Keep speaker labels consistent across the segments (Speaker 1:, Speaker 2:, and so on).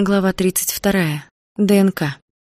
Speaker 1: Глава 32. ДНК.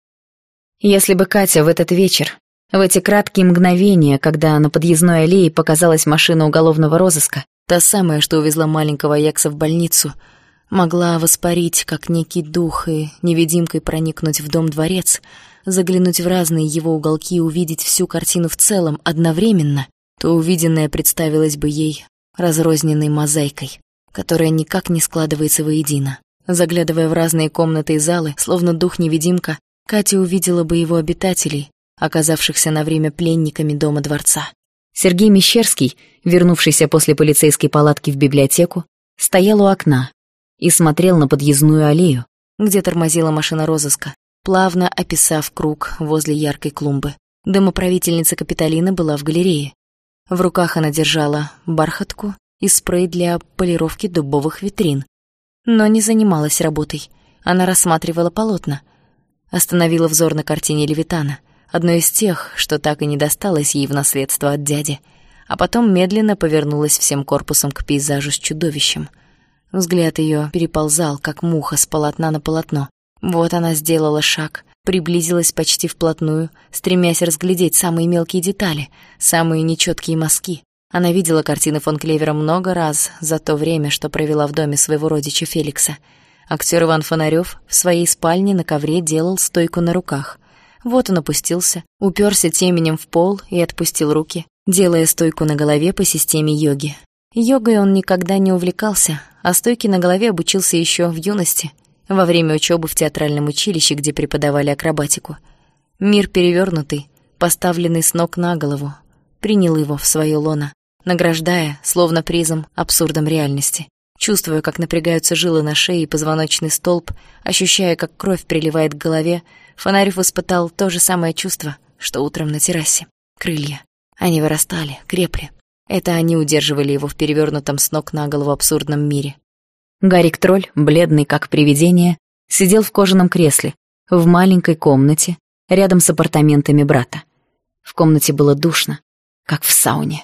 Speaker 1: Если бы Катя в этот вечер, в эти краткие мгновения, когда на подъездной аллее показалась машина уголовного розыска, та самая, что увезла маленького Аякса в больницу, могла воспарить, как некий дух, и невидимкой проникнуть в дом-дворец, заглянуть в разные его уголки и увидеть всю картину в целом одновременно, то увиденное представилось бы ей разрозненной мозаикой, которая никак не складывается воедино. Заглядывая в разные комнаты и залы, словно дух-невидимка, Катя увидела бы его обитателей, оказавшихся на время пленниками дома-дворца. Сергей Мещерский, вернувшийся после полицейской палатки в библиотеку, стоял у окна и смотрел на подъездную аллею, где тормозила машина розыска, плавно описав круг возле яркой клумбы. Домоправительница Капитолина была в галерее. В руках она держала бархатку и спрей для полировки дубовых витрин, но не занималась работой. Она рассматривала полотна. Остановила взор на картине Левитана, одной из тех, что так и не досталось ей в наследство от дяди, а потом медленно повернулась всем корпусом к пейзажу с чудовищем. Взгляд ее переползал, как муха, с полотна на полотно. Вот она сделала шаг, приблизилась почти вплотную, стремясь разглядеть самые мелкие детали, самые нечеткие мазки. Она видела картины фон Клевера много раз за то время, что провела в доме своего родича Феликса. Актер Иван Фонарёв в своей спальне на ковре делал стойку на руках. Вот он опустился, уперся теменем в пол и отпустил руки, делая стойку на голове по системе йоги. Йогой он никогда не увлекался, а стойке на голове обучился еще в юности, во время учебы в театральном училище, где преподавали акробатику. Мир перевернутый, поставленный с ног на голову, принял его в свое лоно, награждая, словно призом, абсурдом реальности. Чувствуя, как напрягаются жилы на шее и позвоночный столб, ощущая, как кровь приливает к голове, Фонарёв испытал то же самое чувство, что утром на террасе. Крылья. Они вырастали, крепли. Это они удерживали его в перевернутом с ног на голову абсурдном мире. Гарик-тролль, бледный как привидение, сидел в кожаном кресле, в маленькой комнате, рядом с апартаментами брата. В комнате было душно, как в сауне.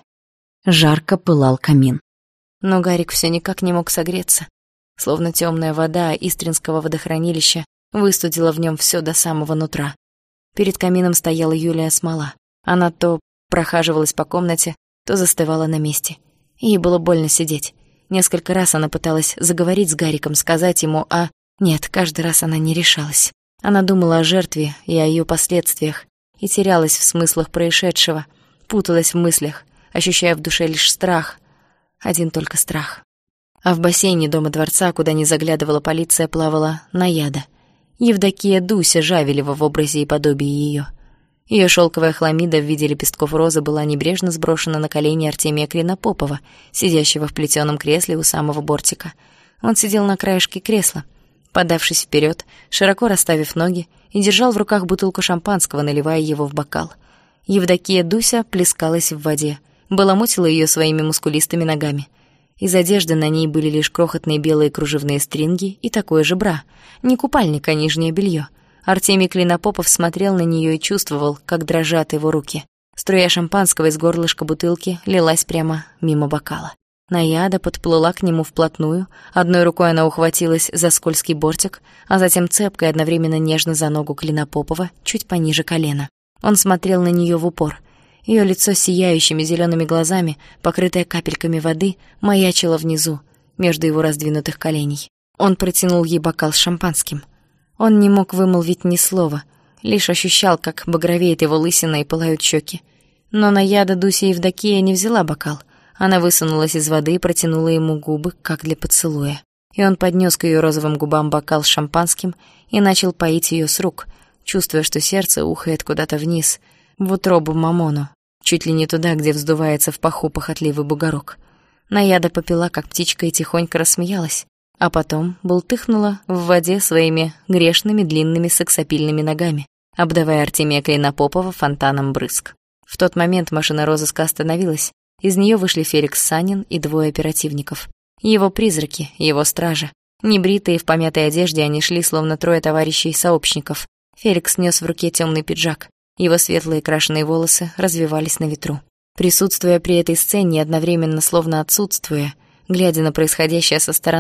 Speaker 1: Жарко пылал камин. Но Гарик все никак не мог согреться. Словно темная вода Истринского водохранилища выстудила в нем все до самого нутра. Перед камином стояла Юлия Смола. Она то прохаживалась по комнате, то застывала на месте. Ей было больно сидеть. Несколько раз она пыталась заговорить с Гариком, сказать ему Нет, каждый раз она не решалась. Она думала о жертве и о ее последствиях, и терялась в смыслах происшедшего, путалась в мыслях, ощущая в душе лишь страх. Один только страх. А в бассейне дома-дворца, куда не заглядывала полиция, плавала Наяда. Евдокия Дуся Жавелева в образе и подобии ее. Ее шелковая хламида в виде лепестков розы была небрежно сброшена на колени Артемия Клинопопова, сидящего в плетеном кресле у самого бортика. Он сидел на краешке кресла, подавшись вперед, широко расставив ноги, и держал в руках бутылку шампанского, наливая его в бокал. Евдокия Дуся плескалась в воде, баламутила ее своими мускулистыми ногами. Из одежды на ней были лишь крохотные белые кружевные стринги и такое же бра. Не купальник, а нижнее белье. Артемий Клинопопов смотрел на нее и чувствовал, как дрожат его руки. Струя шампанского из горлышка бутылки лилась прямо мимо бокала. Наяда подплыла к нему вплотную, одной рукой она ухватилась за скользкий бортик, а затем цепкой одновременно нежно за ногу Клинопопова, чуть пониже колена. Он смотрел на нее в упор. Ее лицо с сияющими зелеными глазами, покрытое капельками воды, маячило внизу, между его раздвинутых коленей. Он протянул ей бокал с шампанским. Он не мог вымолвить ни слова, лишь ощущал, как багровеет его лысина и пылают щеки. Но Наяда Дуся Евдокия не взяла бокал. Она высунулась из воды и протянула ему губы, как для поцелуя. И он поднес к ее розовым губам бокал с шампанским и начал поить ее с рук, чувствуя, что сердце ухает куда-то вниз, в утробу Мамону, чуть ли не туда, где вздувается в паху похотливый бугорок. Наяда попила, как птичка, и тихонько рассмеялась, а потом бултыхнула в воде своими грешными длинными сексапильными ногами, обдавая Артемия Клинопопова фонтаном брызг. В тот момент машина розыска остановилась. Из нее вышли Феликс Санин и двое оперативников. Его призраки, его стража. Небритые в помятой одежде они шли, словно трое товарищей-сообщников. Феликс нес в руке темный пиджак. Его светлые крашеные волосы развивались на ветру. Присутствуя при этой сцене и одновременно словно отсутствуя, глядя на происходящее со стороны,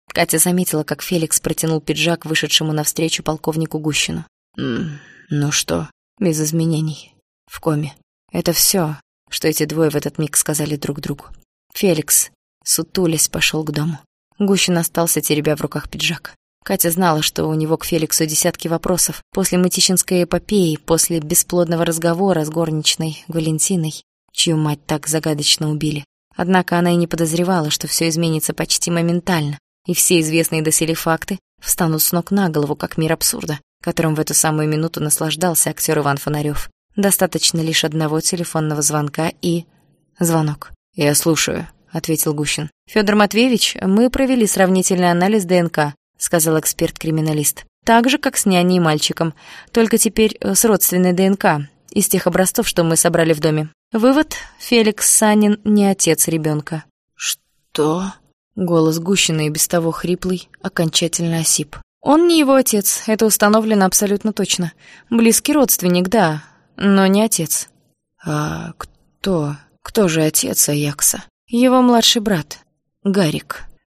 Speaker 1: Катя заметила, как Феликс протянул пиджак вышедшему навстречу полковнику Гущину. «Ну что?» «Без изменений. В коме. Это все, что эти двое в этот миг сказали друг другу». Феликс, сутулясь, пошел к дому. Гущин остался, теребя в руках пиджак. Катя знала, что у него к Феликсу десятки вопросов. После мытищинской эпопеи, после бесплодного разговора с горничной Валентиной, чью мать так загадочно убили. Однако она и не подозревала, что все изменится почти моментально, и все известные доселе факты встанут с ног на голову, как мир абсурда, которым в эту самую минуту наслаждался актер Иван Фонарёв. Достаточно лишь одного телефонного звонка и... Звонок. «Я слушаю», — ответил Гущин. «Фёдор Матвеевич, мы провели сравнительный анализ ДНК», — сказал эксперт-криминалист. «Так же, как с няней и мальчиком, только теперь с родственной ДНК, из тех образцов, что мы собрали в доме. Вывод: Феликс Санин не отец ребенка». «Что?» Голос Гущина, и без того хриплый, окончательно осип. «Он не его отец, это установлено абсолютно точно. Близкий родственник, да, но не отец». «А кто? Кто же отец Аякса?» «Его младший брат, Гарик».